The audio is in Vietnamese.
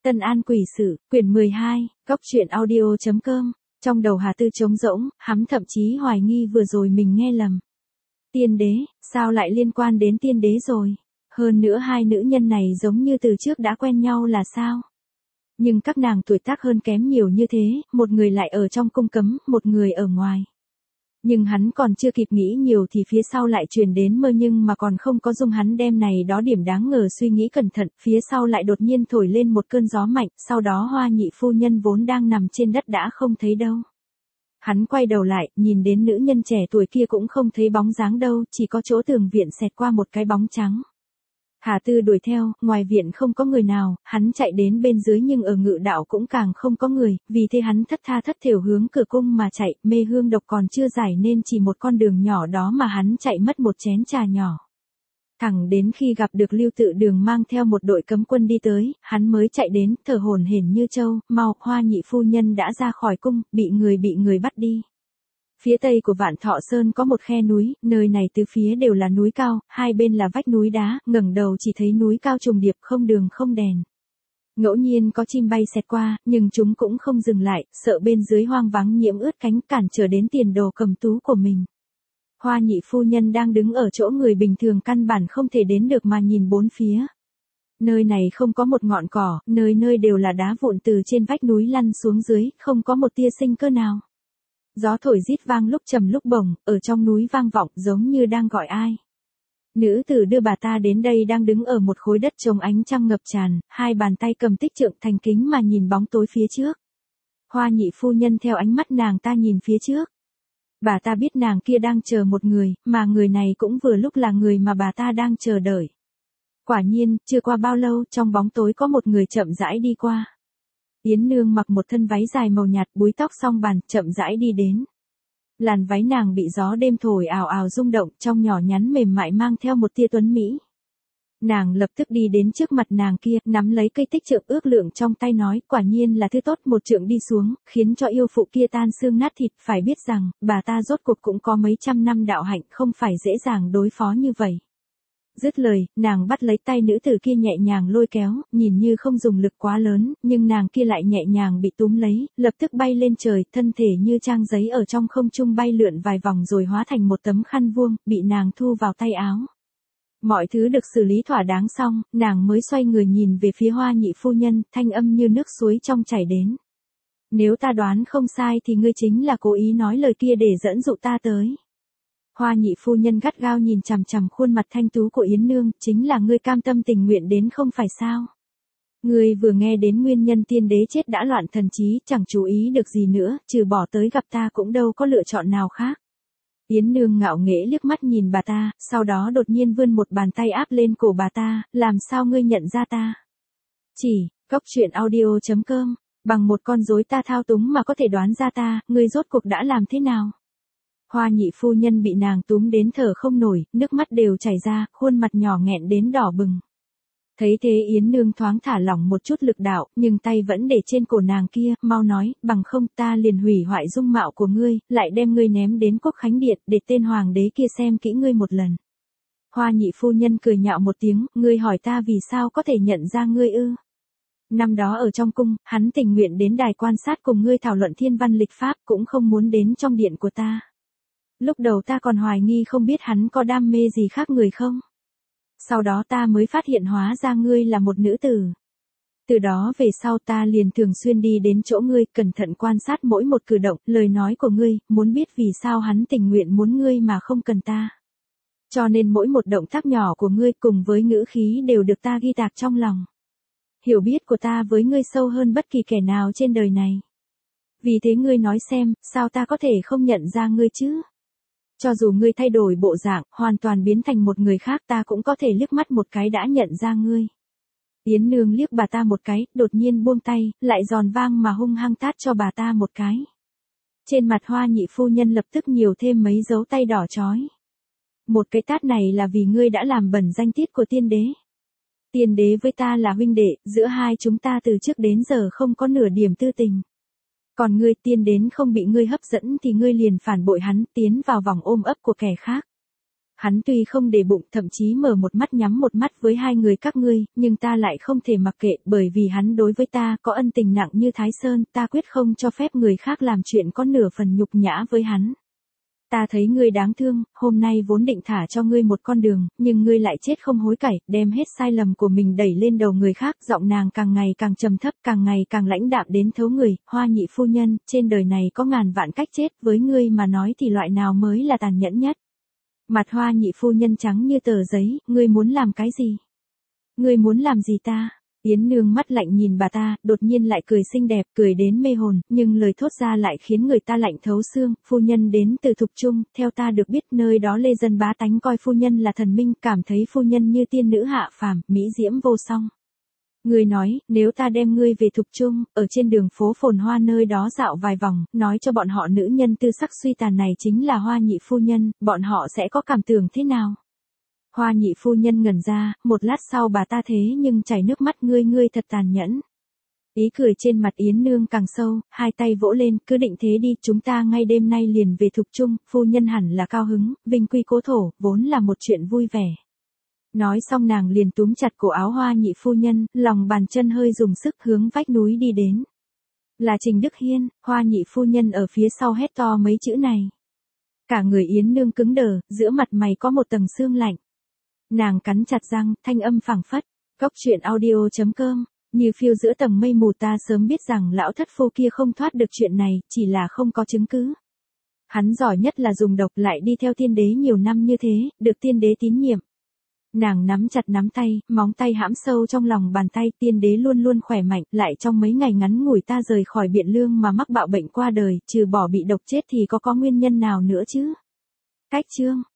Tân An Quỷ Sự, quyển 12, Cốc truyện audio.com, trong đầu Hà Tư trống rỗng, hắn thậm chí hoài nghi vừa rồi mình nghe lầm. Tiên đế, sao lại liên quan đến tiên đế rồi? Hơn nữa hai nữ nhân này giống như từ trước đã quen nhau là sao? Nhưng các nàng tuổi tác hơn kém nhiều như thế, một người lại ở trong cung cấm, một người ở ngoài. Nhưng hắn còn chưa kịp nghĩ nhiều thì phía sau lại truyền đến mơ nhưng mà còn không có dung hắn đem này đó điểm đáng ngờ suy nghĩ cẩn thận, phía sau lại đột nhiên thổi lên một cơn gió mạnh, sau đó Hoa Nhị phu nhân vốn đang nằm trên đất đã không thấy đâu. Hắn quay đầu lại, nhìn đến nữ nhân trẻ tuổi kia cũng không thấy bóng dáng đâu, chỉ có chỗ tường viện xẹt qua một cái bóng trắng. Hà Tư đuổi theo, ngoài viện không có người nào, hắn chạy đến bên dưới nhưng ở ngự đạo cũng càng không có người, vì thế hắn thất tha thất thểu hướng cửa cung mà chạy, mê hương độc còn chưa giải nên chỉ một con đường nhỏ đó mà hắn chạy mất một chén trà nhỏ. Thẳng đến khi gặp được Lưu Tự Đường mang theo một đội cấm quân đi tới, hắn mới chạy đến, thở hổn hển như trâu, mau, Hoa Nhị phu nhân đã ra khỏi cung, bị người bắt đi. Phía tây của Vạn Thọ Sơn có một khe núi, nơi này từ phía đều là núi cao, hai bên là vách núi đá, ngẩng đầu chỉ thấy núi cao trùng điệp không đường không đèn. Ngẫu nhiên có chim bay xẹt qua, nhưng chúng cũng không dừng lại, sợ bên dưới hoang vắng nhiễm ướt cánh cản trở đến tiền đồ cầm tú của mình. Hoa Nhị phu nhân đang đứng ở chỗ người bình thường căn bản không thể đến được mà nhìn bốn phía. Nơi này không có một ngọn cỏ, nơi nơi đều là đá vụn từ trên vách núi lăn xuống dưới, không có một tia sinh cơ nào. Gió thổi rít vang lúc trầm lúc bổng, ở trong núi vang vọng giống như đang gọi ai. Nữ tử đưa bà ta đến đây đang đứng ở một khối đất trông ánh trăng ngập tràn, hai bàn tay cầm tích trượng thành kính mà nhìn bóng tối phía trước. Hoa Nhị phu nhân theo ánh mắt nàng ta nhìn phía trước. Bà ta biết nàng kia đang chờ một người, mà người này cũng vừa lúc là người mà bà ta đang chờ đợi. Quả nhiên, chưa qua bao lâu trong bóng tối có một người chậm rãi đi qua. Yến Nương mặc một thân váy dài màu nhạt, búi tóc song bàn, chậm rãi đi đến. Làn váy nàng bị gió đêm thổi ào ào rung động, trong nhỏ nhắn mềm mại mang theo một tia tuấn mỹ. Nàng lập tức đi đến trước mặt nàng kia, nắm lấy cây tích trượng ước lượng trong tay nói, quả nhiên là thứ tốt, một trượng đi xuống, khiến cho yêu phụ kia tan xương nát thịt, phải biết rằng, bà ta rốt cuộc cũng có mấy trăm năm đạo hạnh, không phải dễ dàng đối phó như vậy. Dứt lời, nàng bắt lấy tay nữ tử kia nhẹ nhàng lôi kéo, nhìn như không dùng lực quá lớn, nhưng nàng kia lại nhẹ nhàng bị túm lấy, lập tức bay lên trời, thân thể như trang giấy ở trong không trung bay lượn vài vòng rồi hóa thành một tấm khăn vuông, bị nàng thu vào tay áo. Mọi thứ được xử lý thỏa đáng xong, nàng mới xoay người nhìn về phía Hoa Nhị phu nhân, thanh âm như nước suối trong chảy đến. Nếu ta đoán không sai thì ngươi chính là cố ý nói lời kia để dẫn dụ ta tới. Hoa Nhị phu nhân gắt gao nhìn chằm chằm khuôn mặt thanh tú của Yến Nương, chính là ngươi cam tâm tình nguyện đến không phải sao? Ngươi vừa nghe đến nguyên nhân tiên đế chết đã loạn thần trí, chẳng chú ý được gì nữa, trừ bỏ tới gặp ta cũng đâu có lựa chọn nào khác. Yến Nương ngạo nghễ liếc mắt nhìn bà ta, sau đó đột nhiên vươn một bàn tay áp lên cổ bà ta, làm sao ngươi nhận ra ta? Chỉ, Cốc truyện audio.com, bằng một con rối ta thao túng mà có thể đoán ra ta, ngươi rốt cuộc đã làm thế nào? Hoa Nhị phu nhân bị nàng túm đến thở không nổi, nước mắt đều chảy ra, khuôn mặt nhỏ nghẹn đến đỏ bừng. Thấy thế Yến Nương thoáng thả lỏng một chút lực đạo, nhưng tay vẫn để trên cổ nàng kia, mau nói, bằng không ta liền hủy hoại dung mạo của ngươi, lại đem ngươi ném đến Quốc Khánh Điện, để tên hoàng đế kia xem kỹ ngươi một lần. Hoa Nhị phu nhân cười nhạo một tiếng, ngươi hỏi ta vì sao có thể nhận ra ngươi ư? Năm đó ở trong cung, hắn tình nguyện đến đài quan sát cùng ngươi thảo luận thiên văn lịch pháp, cũng không muốn đến trong điện của ta. Lúc đầu ta còn hoài nghi không biết hắn có đam mê gì khác người không? Sau đó ta mới phát hiện hóa ra ngươi là một nữ tử. Từ đó về sau ta liền thường xuyên đi đến chỗ ngươi, cẩn thận quan sát mỗi một cử động, lời nói của ngươi, muốn biết vì sao hắn tình nguyện muốn ngươi mà không cần ta. Cho nên mỗi một động tác nhỏ của ngươi cùng với ngữ khí đều được ta ghi tạc trong lòng. Hiểu biết của ta với ngươi sâu hơn bất kỳ kẻ nào trên đời này. Vì thế ngươi nói xem, sao ta có thể không nhận ra ngươi chứ? Cho dù ngươi thay đổi bộ dạng, hoàn toàn biến thành một người khác ta cũng có thể liếc mắt một cái đã nhận ra ngươi. Yến Nương liếc bà ta một cái, đột nhiên buông tay, lại giòn vang mà hung hăng tát cho bà ta một cái. Trên mặt Hoa Nhị phu nhân lập tức nhiều thêm mấy dấu tay đỏ chói. Một cái tát này là vì ngươi đã làm bẩn danh tiết của tiên đế. Tiên đế với ta là huynh đệ, giữa hai chúng ta từ trước đến giờ không có nửa điểm tư tình. Còn ngươi tiên đến không bị ngươi hấp dẫn thì ngươi liền phản bội hắn, tiến vào vòng ôm ấp của kẻ khác. Hắn tuy không để bụng, thậm chí mở một mắt nhắm một mắt với hai người các ngươi, nhưng ta lại không thể mặc kệ, bởi vì hắn đối với ta có ân tình nặng như Thái Sơn, ta quyết không cho phép người khác làm chuyện có nửa phần nhục nhã với hắn. Ta thấy ngươi đáng thương, hôm nay vốn định thả cho ngươi một con đường, nhưng ngươi lại chết không hối cải, đem hết sai lầm của mình đẩy lên đầu người khác, giọng nàng càng ngày càng trầm thấp, càng ngày càng lãnh đạm đến thấu người. Hoa nhị phu nhân, trên đời này có ngàn vạn cách chết, với ngươi mà nói thì loại nào mới là tàn nhẫn nhất. Mặt Hoa nhị phu nhân trắng như tờ giấy, ngươi muốn làm cái gì? Ngươi muốn làm gì ta? Yến Nương mắt lạnh nhìn bà ta, đột nhiên lại cười xinh đẹp, cười đến mê hồn, nhưng lời thốt ra lại khiến người ta lạnh thấu xương. Phu nhân đến từ Thục Trung, theo ta được biết nơi đó lê dân bá tánh coi phu nhân là thần minh, cảm thấy phu nhân như tiên nữ hạ phàm, mỹ diễm vô song. Ngươi nói, nếu ta đem ngươi về Thục Trung, ở trên đường phố phồn hoa nơi đó dạo vài vòng, nói cho bọn họ nữ nhân tư sắc suy tàn này chính là Hoa nhị phu nhân, bọn họ sẽ có cảm tưởng thế nào? Hoa nhị phu nhân ngẩn ra, một lát sau bà ta thế nhưng chảy nước mắt, ngươi thật tàn nhẫn. Ý cười trên mặt Yến Nương càng sâu, hai tay vỗ lên, cứ định thế đi, chúng ta ngay đêm nay liền về Thục Trung, phu nhân hẳn là cao hứng, vinh quy cố thổ, vốn là một chuyện vui vẻ. Nói xong nàng liền túm chặt cổ áo Hoa nhị phu nhân, lòng bàn chân hơi dùng sức hướng vách núi đi đến. Là Trình Đức Hiên. Hoa nhị phu nhân ở phía sau hét to mấy chữ này. Cả người Yến Nương cứng đờ, giữa mặt mày có một tầng sương lạnh. Nàng cắn chặt răng, thanh âm phảng phất. Góc truyện audio.com. Như phiêu giữa tầng mây mù, ta sớm biết rằng lão thất phu kia không thoát được chuyện này, chỉ là không có chứng cứ. Hắn giỏi nhất là dùng độc, lại đi theo tiên đế nhiều năm như thế, được tiên đế tín nhiệm. Nàng nắm chặt nắm tay, móng tay hãm sâu trong lòng bàn tay, tiên đế luôn luôn khỏe mạnh, lại trong mấy ngày ngắn ngủi ta rời khỏi Biện Lương mà mắc bạo bệnh qua đời, trừ bỏ bị độc chết thì có nguyên nhân nào nữa chứ? Cách chương